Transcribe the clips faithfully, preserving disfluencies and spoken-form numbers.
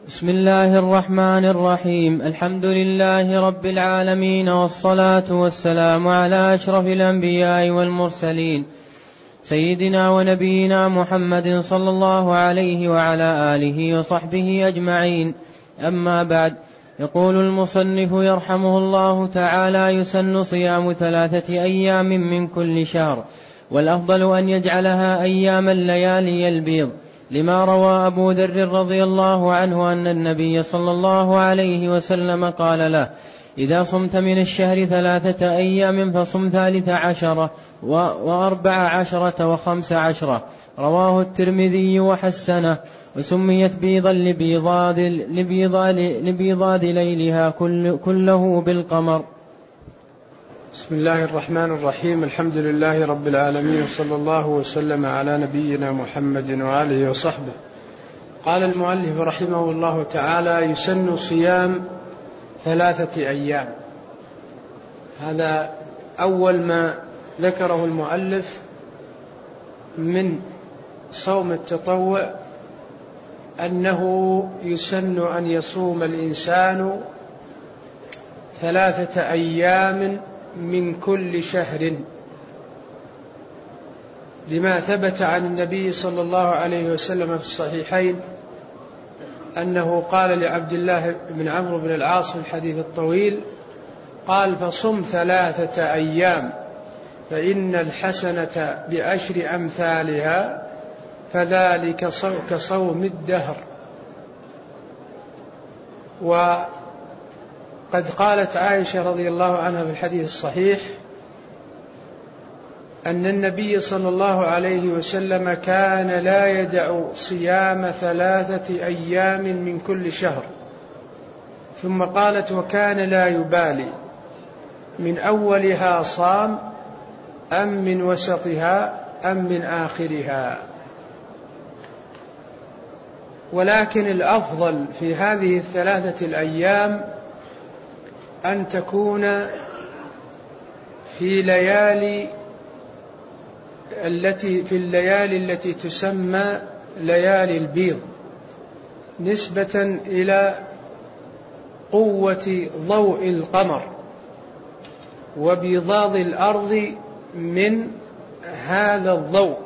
بسم الله الرحمن الرحيم. الحمد لله رب العالمين، والصلاة والسلام على أشرف الأنبياء والمرسلين، سيدنا ونبينا محمد صلى الله عليه وعلى آله وصحبه أجمعين. أما بعد، يقول المصنف يرحمه الله تعالى: يسن صيام ثلاثة أيام من كل شهر، والأفضل أن يجعلها أيام الليالي البيض، لما روى أبو ذر رضي الله عنه أن النبي صلى الله عليه وسلم قال له: إذا صمت من الشهر ثلاثة أيام فصم ثالث عشرة وأربع عشرة وخمس عشرة. رواه الترمذي وحسنه، وسميت بيضا لبيضاد, لبيضاد, لبيضاد ليلها كل كله بالقمر. بسم الله الرحمن الرحيم. الحمد لله رب العالمين، وصلى الله وسلم على نبينا محمد وآله وصحبه. قال المؤلف رحمه الله تعالى: يسن صيام ثلاثة أيام. هذا أول ما ذكره المؤلف من صوم التطوع، أنه يسن أن يصوم الإنسان ثلاثة أيام من كل شهر، لما ثبت عن النبي صلى الله عليه وسلم في الصحيحين أنه قال لعبد الله بن عمرو بن العاص في الحديث الطويل، قال: فصم ثلاثة أيام فإن الحسنة بعشر أمثالها فذلك كصوم الدهر. وقد قالت عائشة رضي الله عنها في الحديث الصحيح أن النبي صلى الله عليه وسلم كان لا يدع صيام ثلاثة أيام من كل شهر، ثم قالت: وكان لا يبالي من أولها صام أم من وسطها أم من آخرها. ولكن الأفضل في هذه الثلاثة الأيام أن تكون في ليالي التي في الليالي التي تسمى ليالي البيض، نسبة إلى قوة ضوء القمر وبيضاض الأرض من هذا الضوء،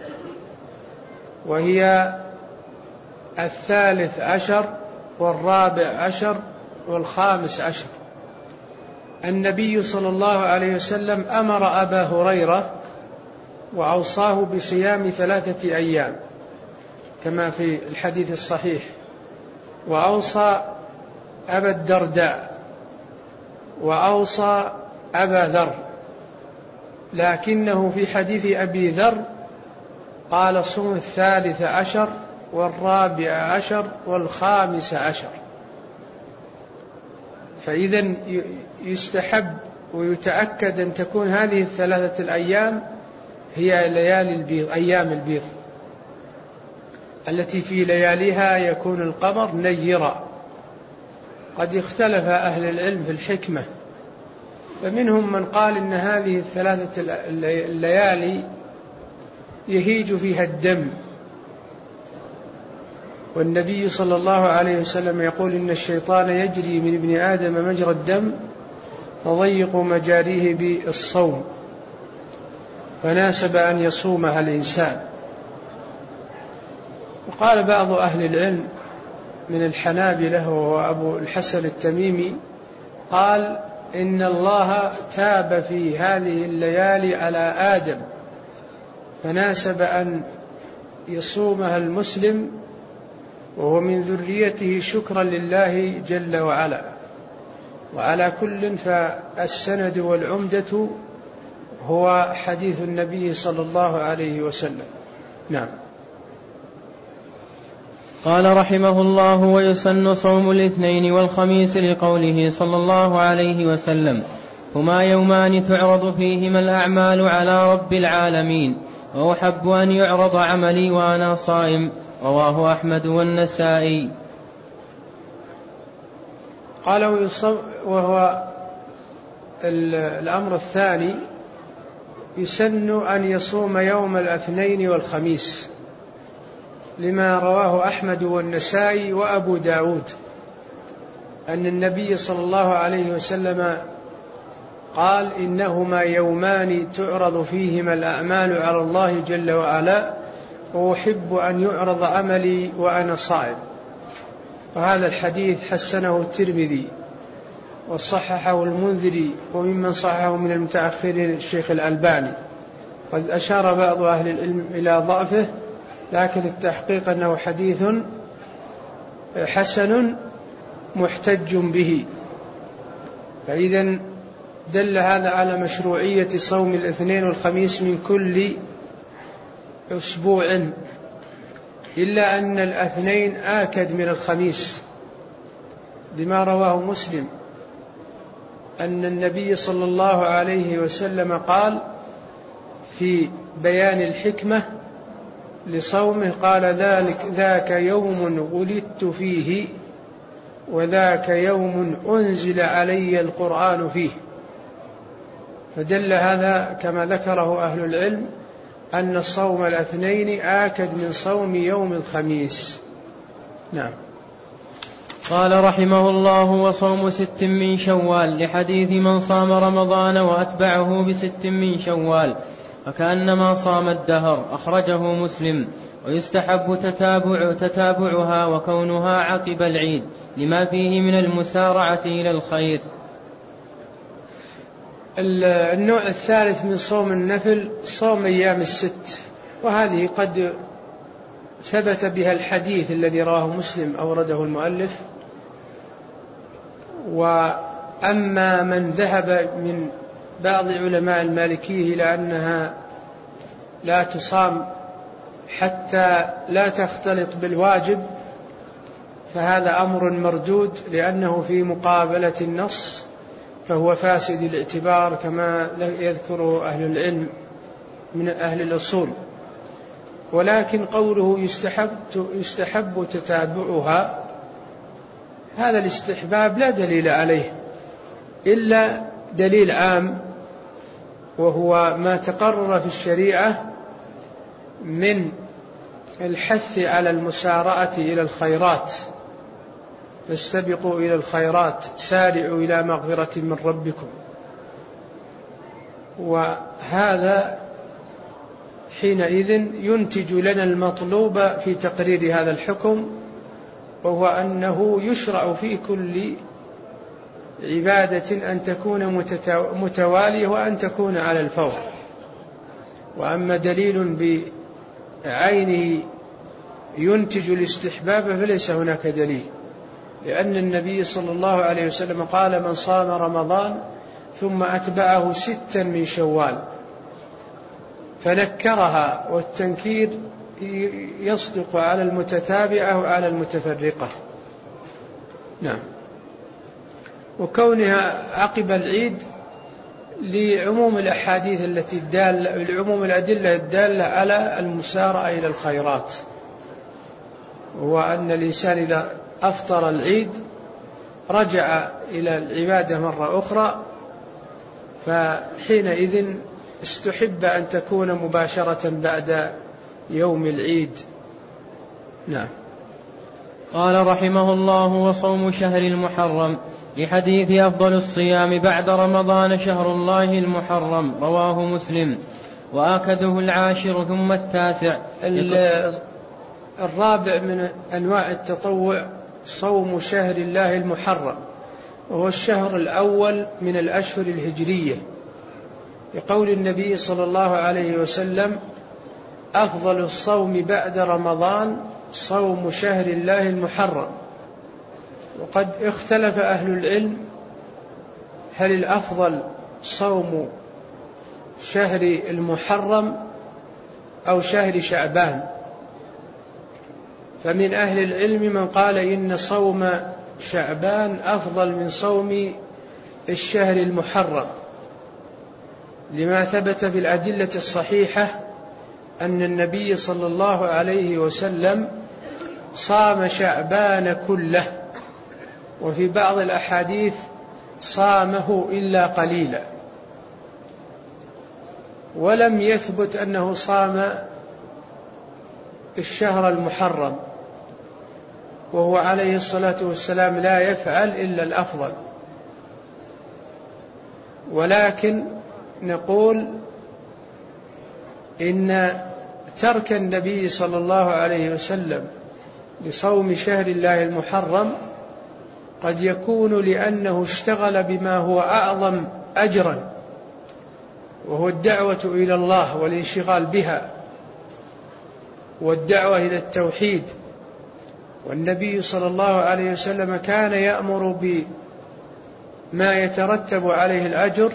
وهي الثالث عشر والرابع عشر والخامس عشر. النبي صلى الله عليه وسلم أمر أبا هريرة وأوصاه بصيام ثلاثة أيام كما في الحديث الصحيح، وأوصى أبا الدرداء، وأوصى أبا ذر، لكنه في حديث أبي ذر قال: صم الثالث عشر والرابع عشر والخامس عشر. فإذا يستحب ويتأكد أن تكون هذه الثلاثة الأيام هي ليالي البيض، أيام البيض التي في لياليها يكون القمر نيرا. قد اختلف أهل العلم في الحكمة، فمنهم من قال إن هذه الثلاثة الليالي يهيج فيها الدم، والنبي صلى الله عليه وسلم يقول: إن الشيطان يجري من ابن آدم مجرى الدم فضيق مجاريه بالصوم، فناسب أن يصومها الإنسان. وقال بعض أهل العلم من الحنابلة وهو أبو الحسن التميمي، قال: إن الله تاب في هذه الليالي على آدم، فناسب أن يصومها المسلم وهو من ذريته شكرا لله جل وعلا. وعلى كل فالسند والعمدة هو حديث النبي صلى الله عليه وسلم. نعم. قال رحمه الله: ويسن صوم الاثنين والخميس، لقوله صلى الله عليه وسلم: هما يومان تعرض فيهما الأعمال على رب العالمين، وأحب أن يعرض عملي وأنا صائم. رواه أحمد والنسائي. قال: وهو الأمر الثاني، يسن أن يصوم يوم الاثنين والخميس، لما رواه أحمد والنسائي وأبو داود أن النبي صلى الله عليه وسلم قال: إنهما يومان تعرض فيهما الأعمال على الله جل وعلا، وأحب أن يعرض عملي وأنا صائم. وهذا الحديث حسنه الترمذي وصححه المنذري، وممن صححه من المتأخرين الشيخ الألباني. قد أشار بعض أهل العلم إلى ضعفه، لكن التحقيق أنه حديث حسن محتج به. فإذا دل هذا على مشروعية صوم الاثنين والخميس من كل أسبوع، إلا أن الاثنين آكد من الخميس، لما رواه مسلم أن النبي صلى الله عليه وسلم قال في بيان الحكمة لصومه، قال: ذلك ذاك يوم ولدت فيه، وذاك يوم أنزل علي القرآن فيه. فدل هذا كما ذكره أهل العلم أن صوم الاثنين آكد من صوم يوم الخميس. نعم. قال رحمه الله: وصوم ست من شوال، لحديث من صام رمضان وأتبعه بست من شوال فكأنما صام الدهر، أخرجه مسلم. ويستحب تتابع تتابعها وكونها عقب العيد لما فيه من المسارعة إلى الخير. النوع الثالث من صوم النفل صوم أيام الست، وهذه قد ثبت بها الحديث الذي رواه مسلم أورده المؤلف. وأما من ذهب من بعض علماء المالكية إلى أنها لا تصام حتى لا تختلط بالواجب، فهذا أمر مردود، لأنه في مقابلة النص، فهو فاسد الاعتبار كما يذكر أهل العلم من أهل الأصول. ولكن قوله يستحب, يستحب تتابعها، هذا الاستحباب لا دليل عليه إلا دليل عام، وهو ما تقرر في الشريعة من الحث على المسارعة إلى الخيرات، فاستبقوا إلى الخيرات، سارعوا إلى مغفرة من ربكم. وهذا حينئذ ينتج لنا المطلوب في تقرير هذا الحكم، وهو أنه يشرع في كل عبادة أن تكون متوالية وأن تكون على الفور. وأما دليل بعينه ينتج الاستحباب فليس هناك دليل، لأن النبي صلى الله عليه وسلم قال: من صام رمضان ثم أتبعه ستا من شوال، فنكرها، والتنكير يصدق على المتتابعة وعلى المتفرقة. نعم. وكونها عقب العيد لعموم الأحاديث التي الدالة لعموم الأدلة الدالة على المسارعة إلى الخيرات، وأن الإنسان إذا أفطر العيد رجع إلى العبادة مرة أخرى، فحينئذ استحب أن تكون مباشرة بعد يوم العيد. نعم. قال رحمه الله: وصوم شهر المحرم، لحديث أفضل الصيام بعد رمضان شهر الله المحرم، رواه مسلم. وآكده العاشر ثم التاسع. الرابع من أنواع التطوع صوم شهر الله المحرم، وهو الشهر الأول من الأشهر الهجرية، لقول النبي صلى الله عليه وسلم: أفضل الصوم بعد رمضان صوم شهر الله المحرم. وقد اختلف أهل العلم هل الأفضل صوم شهر المحرم أو شهر شعبان، فمن أهل العلم من قال إن صوم شعبان أفضل من صوم الشهر المحرم، لما ثبت في الأدلة الصحيحة أن النبي صلى الله عليه وسلم صام شعبان كله، وفي بعض الأحاديث صامه إلا قليلا، ولم يثبت أنه صام الشهر المحرم، وهو عليه الصلاة والسلام لا يفعل إلا الأفضل، ولكن نقول إن ترك النبي صلى الله عليه وسلم لصوم شهر الله المحرم قد يكون لأنه اشتغل بما هو أعظم أجرا، وهو الدعوة إلى الله والانشغال بها والدعوة إلى التوحيد. والنبي صلى الله عليه وسلم كان يأمر بما يترتب عليه الأجر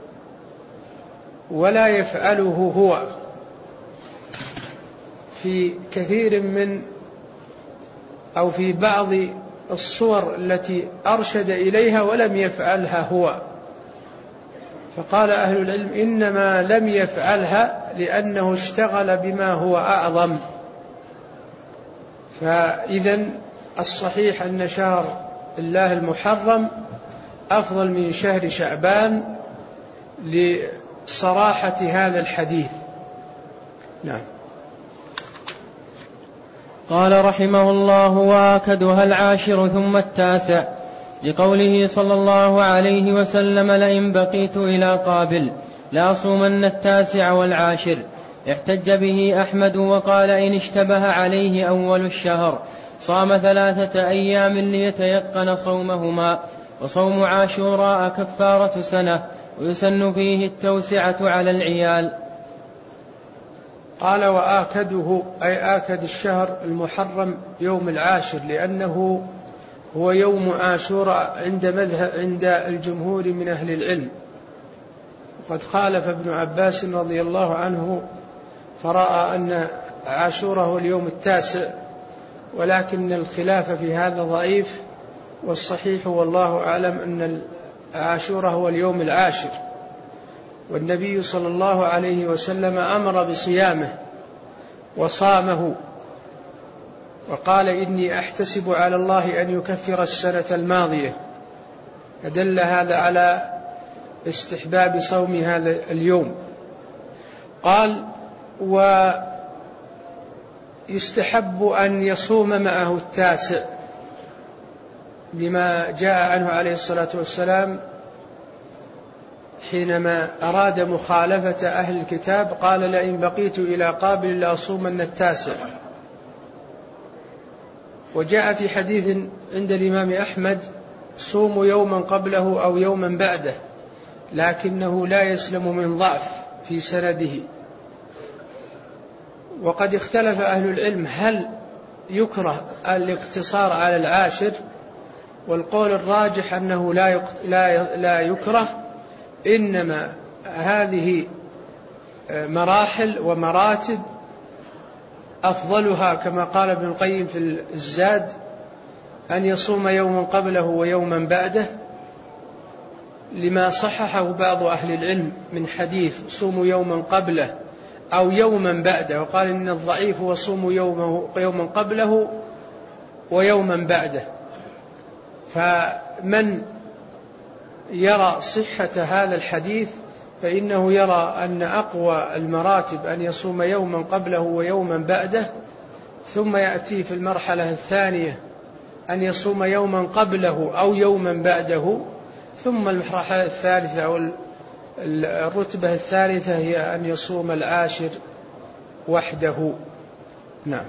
ولا يفعله هو في كثير من أو في بعض الصور التي أرشد إليها ولم يفعلها هو. فقال أهل العلم إنما لم يفعلها لأنه اشتغل بما هو أعظم. فإذن الصحيح أن شهر الله المحرم أفضل من شهر شعبان لصراحة هذا الحديث. نعم. قال رحمه الله: وآكدها العاشر ثم التاسع، لقوله صلى الله عليه وسلم: لئن بقيت إلى قابل لأصومن التاسع والعاشر. احتج به أحمد وقال: إن اشتبه عليه أول الشهر صام ثلاثة أيام ليتيقن صومهما، وصوم عاشوراء كفارة سنة، ويسن فيه التوسعة على العيال. قال: وآكده أي آكد الشهر المحرم يوم العاشر، لأنه هو يوم عاشوراء عند مذهب عند الجمهور من أهل العلم. وقد خالف ابن عباس رضي الله عنه فرأى أن عاشوراء هو اليوم التاسع، ولكن الخلاف في هذا ضعيف، والصحيح والله أعلم أن عاشوراء هو اليوم العاشر. والنبي صلى الله عليه وسلم أمر بصيامه وصامه، وقال: إني أحتسب على الله أن يكفر السنة الماضية، فدل هذا على استحباب صوم هذا اليوم. قال: ويستحب أن يصوم معه التاسع، لما جاء عنه عليه الصلاة والسلام حينما أراد مخالفة أهل الكتاب قال: لئن بقيت إلى قابل لأصومن التاسع. وجاء في حديث عند الإمام أحمد: صوموا يوما قبله أو يوما بعده، لكنه لا يسلم من ضعف في سنده. وقد اختلف أهل العلم هل يكره الاقتصار على العاشر، والقول الراجح أنه لا لا يكره، إنما هذه مراحل ومراتب، أفضلها كما قال ابن القيم في الزاد أن يصوم يوما قبله ويوما بعده، لما صححه بعض أهل العلم من حديث صوموا يوما قبله أو يوما بعده، وقال إن الضعيف هو صوموا يوما قبله ويوما بعده. فمن يرى صحة هذا الحديث فإنه يرى أن أقوى المراتب أن يصوم يوما قبله ويوما بعده، ثم يأتي في المرحلة الثانية أن يصوم يوما قبله أو يوما بعده، ثم المرحلة الثالثة أو الرتبة الثالثة هي أن يصوم العاشر وحده. نعم.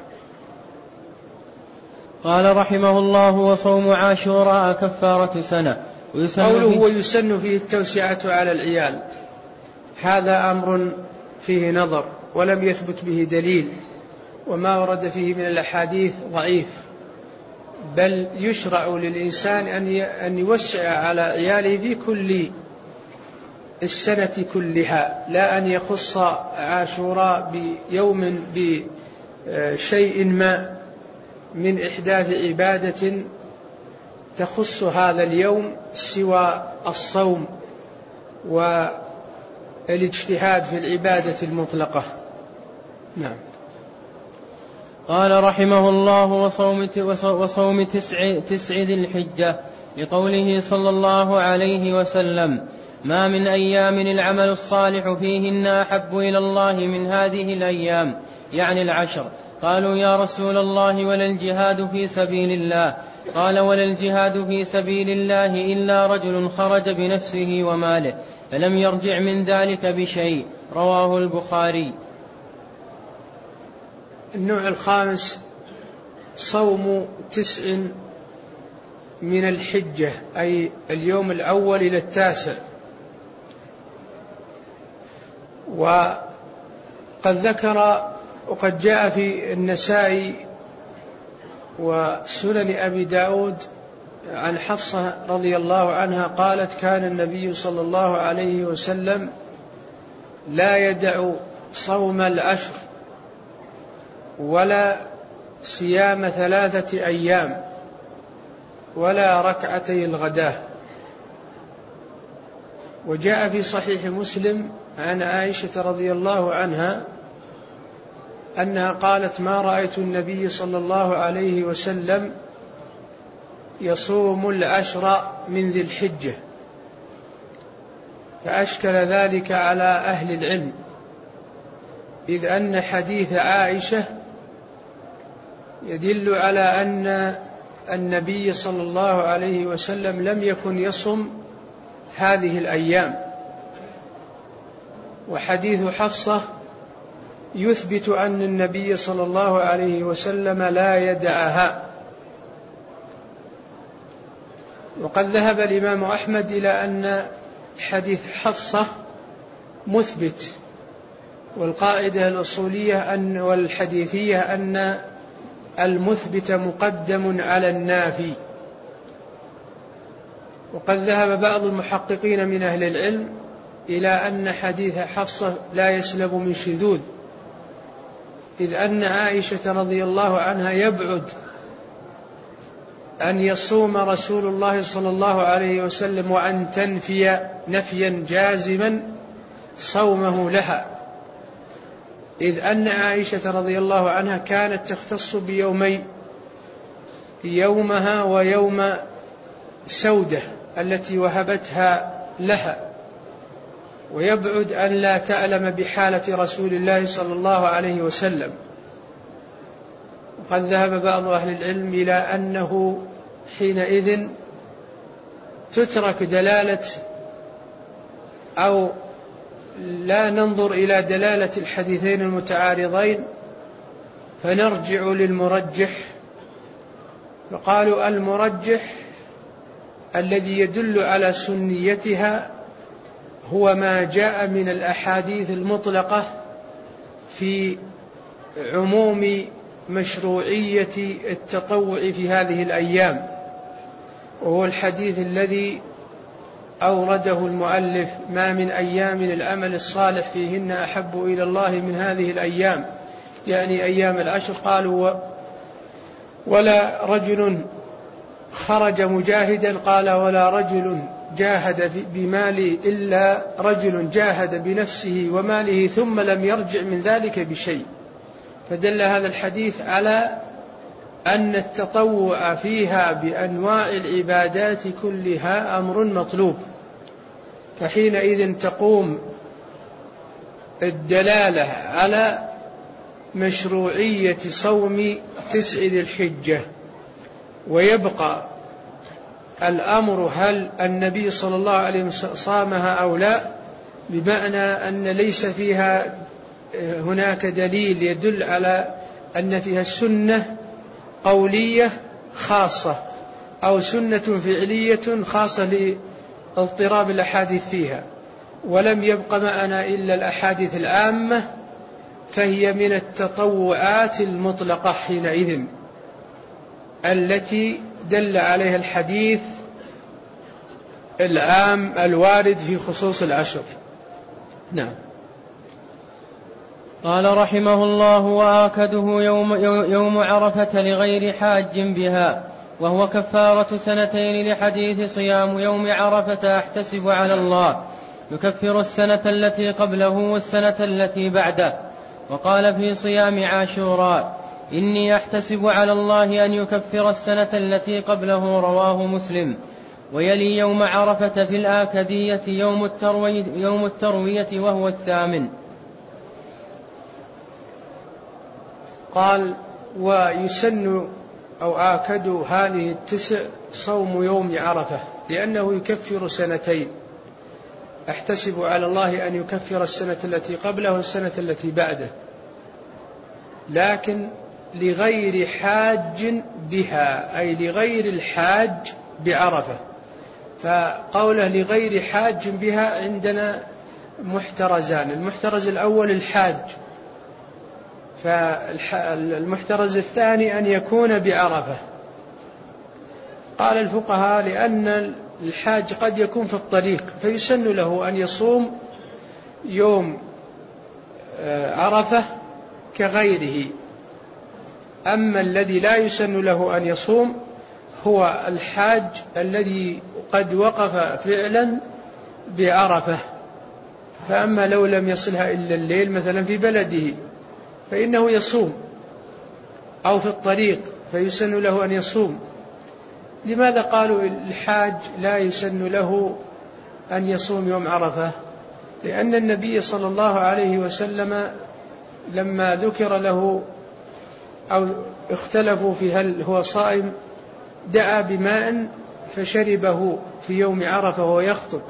قال رحمه الله: وصوم عاشوراء كفارة سنة. قوله ويسن فيه التوسعة على العيال، هذا أمر فيه نظر ولم يثبت به دليل، وما ورد فيه من الأحاديث ضعيف، بل يشرع للإنسان أن يوسع على عياله في كل السنة كلها، لا أن يخص عاشوراء بيوم بشيء ما من إحداث عبادة تخص هذا اليوم سوى الصوم والاجتهاد في العبادة المطلقة. نعم. قال رحمه الله: وصوم, وصوم تسع, تسع ذي الحجة، لقوله صلى الله عليه وسلم: ما من أيام العمل الصالح فيهن أحب إلى الله من هذه الأيام، يعني العشر، قالوا يا رسول الله ولا الجهاد في سبيل الله؟ قال ولا الجهاد في سبيل الله إلا رجل خرج بنفسه وماله فلم يرجع من ذلك بشيء. رواه البخاري. النوع الخامس صوم تسع من الحجة، أي اليوم الأول إلى التاسع. وقد ذكر وقد جاء في النسائي وسنن أبي داود عن حفصة رضي الله عنها قالت كان النبي صلى الله عليه وسلم لا يدع صوم العشر ولا صيام ثلاثة أيام ولا ركعتي الغداة. وجاء في صحيح مسلم عن عائشة رضي الله عنها أنها قالت ما رأيت النبي صلى الله عليه وسلم يصوم العشر من ذي الحجة، فأشكل ذلك على أهل العلم، إذ أن حديث عائشة يدل على أن النبي صلى الله عليه وسلم لم يكن يصم هذه الأيام، وحديث حفصة يثبت أن النبي صلى الله عليه وسلم لا يدعها. وقد ذهب الإمام أحمد إلى أن حديث حفصة مثبت، والقاعدة الأصولية أن والحديثية أن المثبت مقدم على النافي. وقد ذهب بعض المحققين من أهل العلم إلى أن حديث حفصة لا يسلب من شذوذ، إذ أن عائشة رضي الله عنها يبعد أن يصوم رسول الله صلى الله عليه وسلم وأن تنفي نفيا جازما صومه لها، إذ أن عائشة رضي الله عنها كانت تختص بيومين، يومها ويوم سودة التي وهبتها لها، ويبعد أن لا تعلم بحالة رسول الله صلى الله عليه وسلم. وقد ذهب بعض أهل العلم إلى أنه حينئذ تترك دلالة أو لا ننظر إلى دلالة الحديثين المتعارضين، فنرجع للمرجح. فقالوا المرجح الذي يدل على سنيتها هو ما جاء من الأحاديث المطلقة في عموم مشروعية التطوع في هذه الأيام، وهو الحديث الذي أورده المؤلف ما من أيام العمل الصالح فيهن أحب إلى الله من هذه الأيام، يعني أيام العشر. قالوا ولا رجل خرج مجاهدا، قال ولا رجل جاهد بماله إلا رجل جاهد بنفسه وماله ثم لم يرجع من ذلك بشيء. فدل هذا الحديث على أن التطوع فيها بأنواع العبادات كلها أمر مطلوب، فحينئذ تقوم الدلالة على مشروعية صوم تسع ذي الحجة. ويبقى الأمر هل النبي صلى الله عليه وسلم صامها أو لا، بمعنى أن ليس فيها هناك دليل يدل على أن فيها السنة قولية خاصة أو سنة فعلية خاصة لاضطراب الأحاديث فيها، ولم يبق معنا إلا الأحاديث العامة، فهي من التطوعات المطلقة حينئذ التي دل عليها الحديث العام الوارد في خصوص العشر. نعم. قال رحمه الله وآكده يوم, يوم عرفة لغير حاج بها، وهو كفارة سنتين لحديث صيام يوم عرفة أحتسب على الله يكفر السنة التي قبله والسنة التي بعده. وقال في صيام عاشوراء إني أحتسب على الله أن يكفر السنة التي قبله. رواه مسلم. ويلي يوم عرفة في الآكدية يوم التروية, يوم التروية وهو الثامن. قال: ويسن أو آكد هذه التسع صوم يوم عرفة لأنه يكفر سنتين، أحتسب على الله أن يكفر السنة التي قبله والسنة التي بعده، لكن لغير حاج بها، أي لغير الحاج بعرفة. فقوله لغير حاج بها عندنا محترزان: المحترز الأول الحاج، فالمحترز الثاني أن يكون بعرفة. قال الفقهاء: لأن الحاج قد يكون في الطريق فيسن له أن يصوم يوم عرفة كغيره، أما الذي لا يسن له أن يصوم هو الحاج الذي قد وقف فعلا بعرفة، فأما لو لم يصلها إلا الليل مثلا في بلده فإنه يصوم، أو في الطريق فيسن له أن يصوم. لماذا قالوا الحاج لا يسن له أن يصوم يوم عرفة؟ لأن النبي صلى الله عليه وسلم لما ذكر له أو اختلفوا في هل هو صائم دعا بماء فشربه في يوم عرفة وهو يخطب،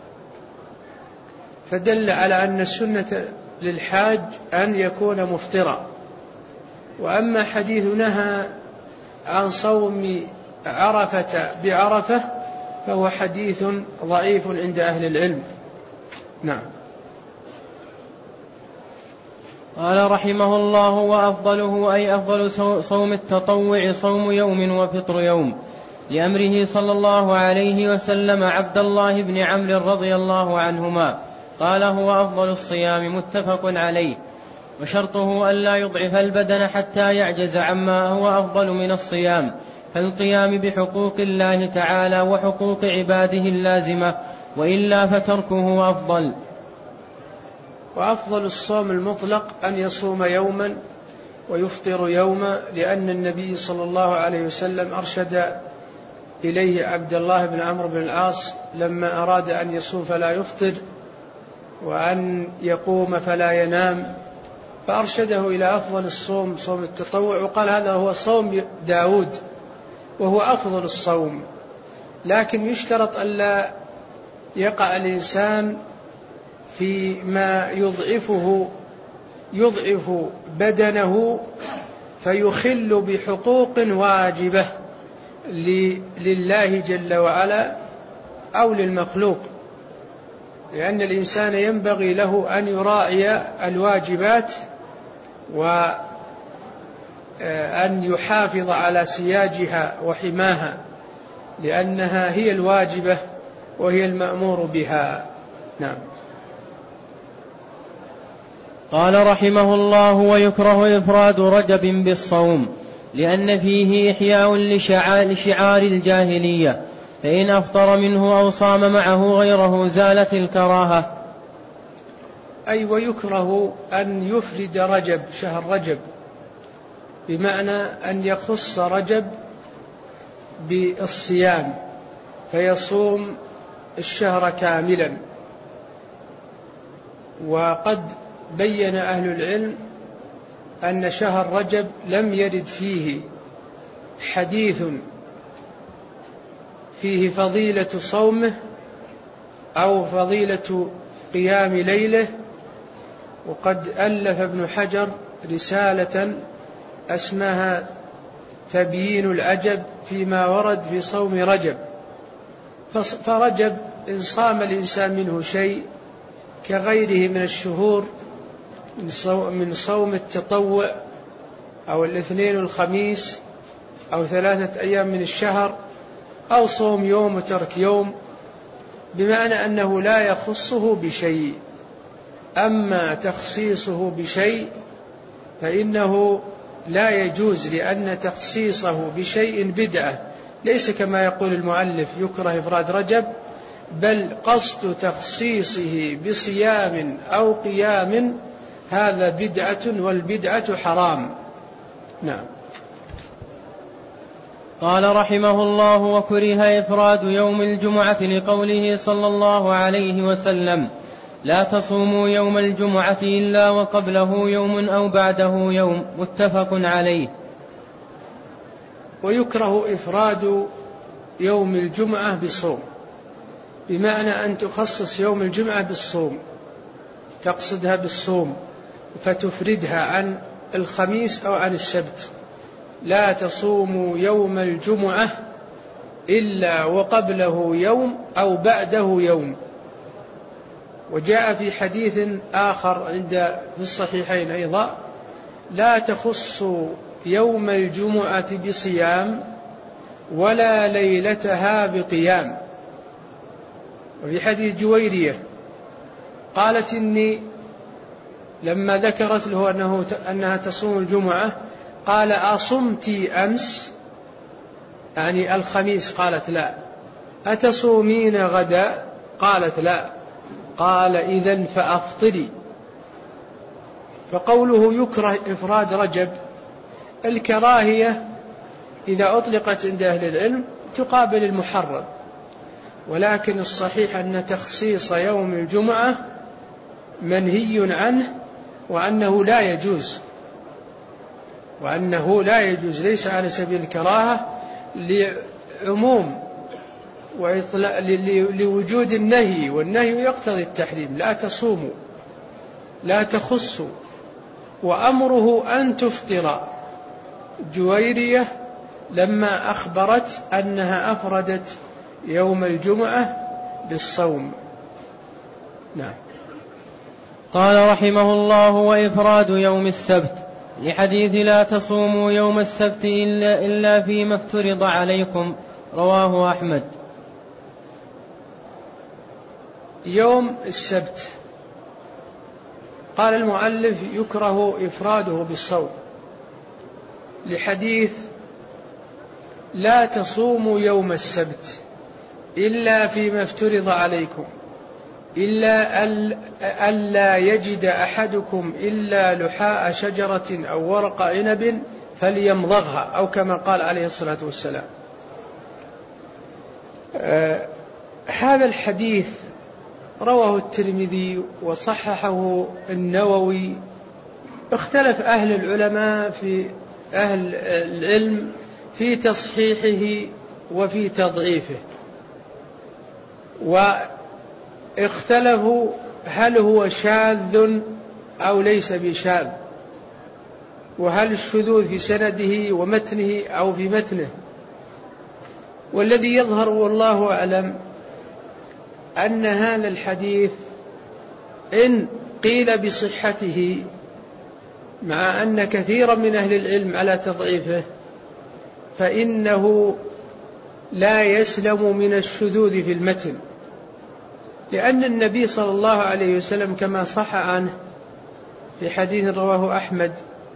فدل على أن السنة للحاج أن يكون مفطرا. وأما حديث نهى عن صوم عرفة بعرفة فهو حديث ضعيف عند أهل العلم. نعم. قال رحمه الله: وأفضله أي أفضل صوم التطوع صوم يوم وفطر يوم، لأمره صلى الله عليه وسلم عبد الله بن عمرو رضي الله عنهما قال: هو أفضل الصيام، متفق عليه. وشرطه ألا يضعف البدن حتى يعجز عما هو أفضل من الصيام، فالقيام بحقوق الله تعالى وحقوق عباده اللازمة، وإلا فتركه أفضل. وأفضل الصوم المطلق أن يصوم يوما ويفطر يوما، لأن النبي صلى الله عليه وسلم أرشد إليه عبد الله بن عمرو بن العاص لما أراد أن يصوم فلا يفطر وأن يقوم فلا ينام، فأرشده إلى أفضل الصوم صوم التطوع، وقال: هذا هو صوم داود وهو أفضل الصوم. لكن يشترط ألا يقع الإنسان فيما يضعفه يضعف بدنه فيخل بحقوق واجبة لله جل وعلا أو للمخلوق، لأن الإنسان ينبغي له أن يراعي الواجبات وأن يحافظ على سياجها وحماها، لأنها هي الواجبة وهي المأمور بها. نعم. قال رحمه الله: ويكره إفراد رجب بالصوم، لأن فيه إحياء لشعار الجاهلية، فإن أفطر منه أو صام معه غيره زالت الكراهة. أي ويكره أن يفرد رجب، شهر رجب، بمعنى أن يخص رجب بالصيام فيصوم الشهر كاملا. وقد بين أهل العلم أن شهر رجب لم يرد فيه حديث فيه فضيلة صومه أو فضيلة قيام ليله. وقد ألف ابن حجر رسالة اسمها تبيين العجب فيما ورد في صوم رجب. فرجب إن صام الإنسان منه شيء كغيره من الشهور من صوم التطوع أو الاثنين والخميس أو ثلاثة أيام من الشهر أو صوم يوم وترك يوم، بمعنى أنه لا يخصه بشيء. أما تخصيصه بشيء فإنه لا يجوز، لأن تخصيصه بشيء بدعة، ليس كما يقول المؤلف يكره إفراد رجب، بل قصد تخصيصه بصيام أو قيام هذا بدعة، والبدعة حرام. نعم. قال رحمه الله: وكره إفراد يوم الجمعة لقوله صلى الله عليه وسلم: لا تصوموا يوم الجمعة إلا وقبله يوم أو بعده يوم، متفق عليه. ويكره إفراد يوم الجمعة بالصوم، بمعنى أن تخصص يوم الجمعة بالصوم، تقصدها بالصوم فتفردها عن الخميس أو عن السبت. لا تصوموا يوم الجمعة إلا وقبله يوم أو بعده يوم. وجاء في حديث آخر عند في الصحيحين أيضا: لا تخصوا يوم الجمعة بصيام ولا ليلتها بقيام. وفي حديث جويرية قالت إني لما ذكرت له أنه أنها تصوم الجمعة قال: أصمت أمس؟ يعني الخميس؟ قالت: لا. أتصومين غدا؟ قالت: لا. قال: إذن فأفطري. فقوله يكره إفراد رجب، الكراهية إذا أطلقت عند أهل العلم تقابل المحرم، ولكن الصحيح أن تخصيص يوم الجمعة منهي عنه، وأنه لا يجوز وأنه لا يجوز ليس على سبيل الكراهة، لعموم لوجود النهي، والنهي يقتضي التحريم. لا تصوموا، لا تخصوا. وأمره أن تفطر جويرية لما أخبرت أنها أفردت يوم الجمعة بالصوم. نعم. قال رحمه الله: وإفراد يوم السبت، لحديث لا تصوموا يوم السبت إلا, إلا فيما افترض عليكم، رواه أحمد. يوم السبت قال المؤلف يكره إفراده بالصوم، لحديث لا تصوموا يوم السبت إلا فيما افترض عليكم، إلا ألا يجد أحدكم إلا لحاء شجرة أو ورق عنب فليمضغها، أو كما قال عليه الصلاة والسلام. آه هذا الحديث رواه الترمذي وصححه النووي. اختلف أهل العلماء في أهل العلم في تصحيحه وفي تضعيفه، واختلفوا هل هو شاذ أو ليس بشاذ، وهل الشذوذ في سنده ومتنه أو في متنه. والذي يظهر والله أعلم أن هذا الحديث إن قيل بصحته، مع أن كثيرا من أهل العلم على تضعيفه، فإنه لا يسلم من الشذوذ في المتن، لأن النبي صلى الله عليه وسلم كما صح عنه في حديث رواه أحمد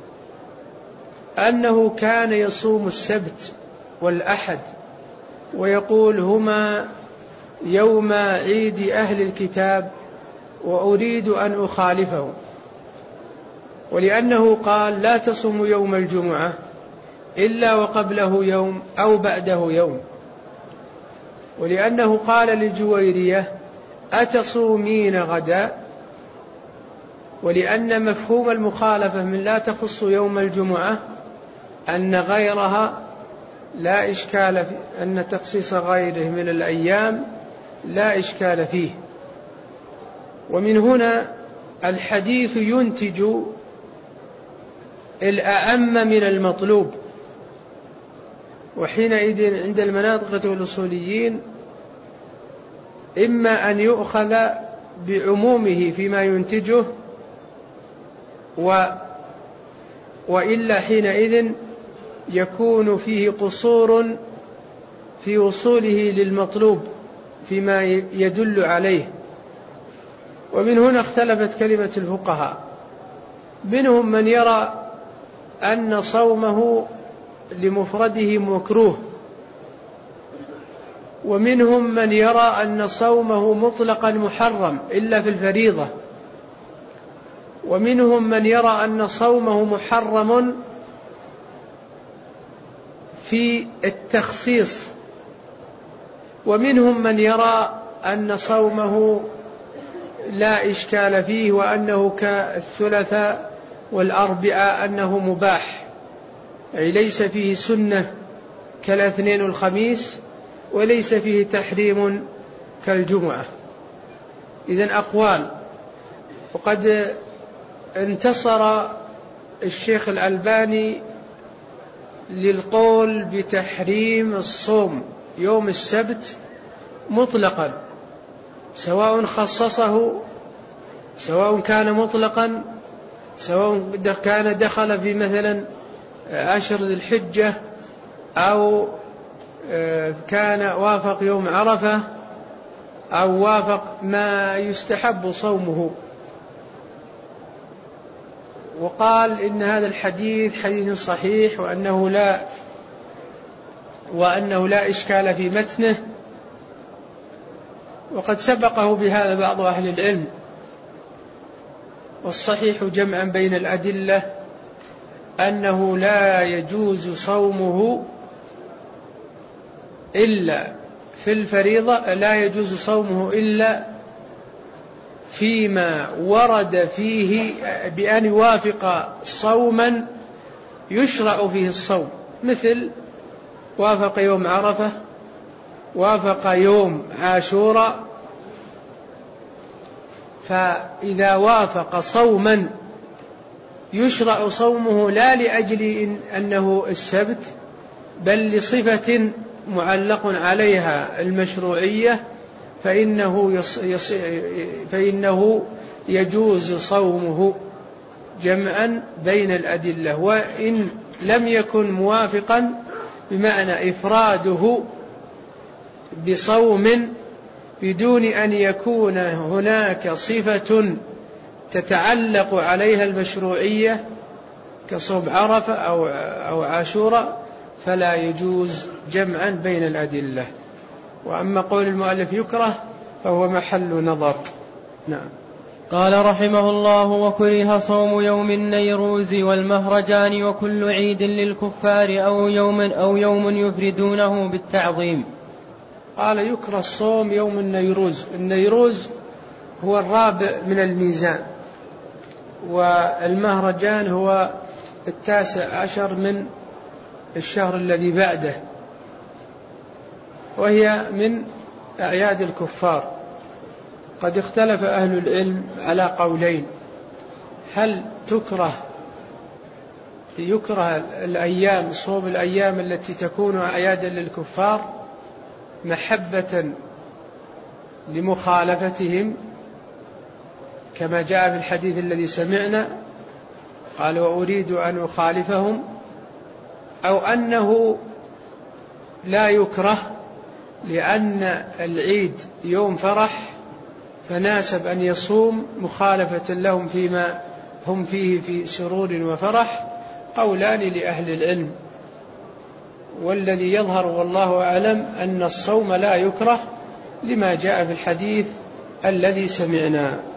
أنه كان يصوم السبت والأحد ويقول: هما يوم عيد أهل الكتاب وأريد أن أخالفه. ولأنه قال: لا تصوموا يوم الجمعة إلا وقبله يوم أو بعده يوم، ولأنه قال للجويرية: أتصومين غدا، ولأن مفهوم المخالفة من لا تخص يوم الجمعة أن غيرها لا إشكال في، أن تخصيص غيره من الأيام لا إشكال فيه. ومن هنا الحديث ينتج الأعم من المطلوب، وحينئذ عند المناطق والأصوليين إما أن يؤخذ بعمومه فيما ينتجه، و وإلا حينئذ يكون فيه قصور في وصوله للمطلوب فيما يدل عليه. ومن هنا اختلفت كلمة الفقهاء، منهم من يرى أن صومه لمفرده مكروه، ومنهم من يرى أن صومه مطلقا محرم إلا في الفريضة، ومنهم من يرى أن صومه محرم في التخصيص، ومنهم من يرى أن صومه لا إشكال فيه، وأنه كالثلاثاء والأربعاء أنه مباح، أي ليس فيه سنة كالاثنين والخميس، وليس فيه تحريم كالجمعة. إذن أقوال. وقد انتصر الشيخ الألباني للقول بتحريم الصوم يوم السبت مطلقا، سواء خصصه، سواء كان مطلقا، سواء كان دخل في مثلا عشر ذي الحجة، أو كان وافق يوم عرفة، أو وافق ما يستحب صومه. وقال إن هذا الحديث حديث صحيح، وأنه لا وأنه لا إشكال في متنه. وقد سبقه بهذا بعض أهل العلم. والصحيح جمعا بين الأدلة أنه لا يجوز صومه إلا في الفريضة، لا يجوز صومه إلا فيما ورد فيه بأن يوافق صوما يشرع فيه الصوم، مثل وافق يوم عرفة، وافق يوم عاشوراء. فإذا وافق صوما يشرع صومه لا لأجل إن أنه السبت، بل لصفة معلق عليها المشروعية، فإنه, يص يص فإنه يجوز صومه جمعا بين الأدلة. وإن لم يكن موافقا، بمعنى إفراده بصوم بدون أن يكون هناك صفة تتعلق عليها المشروعية كصوم عرفة أو, أو عاشوراء، فلا يجوز جمعا بين الأدلة. وأما قول المؤلف يكره فهو محل نظر. نعم. قال رحمه الله: وكره صوم يوم النيروز والمهرجان وكل عيد للكفار أو يوم, أو يوم يفردونه بالتعظيم. قال يكره الصوم يوم النيروز. النيروز هو الرابع من الميزان، والمهرجان هو التاسع عشر من الشهر الذي بعده، وهي من أعياد الكفار. قد اختلف أهل العلم على قولين: هل تكره يكره الأيام صوم الأيام التي تكون أعيادا للكفار محبة لمخالفتهم كما جاء في الحديث الذي سمعنا، قال: وأريد أن أخالفهم، أو أنه لا يكره لأن العيد يوم فرح فناسب أن يصوم مخالفة لهم فيما هم فيه في سرور وفرح. قولان لأهل العلم، والذي يظهر والله أعلم أن الصوم لا يكره لما جاء في الحديث الذي سمعنا.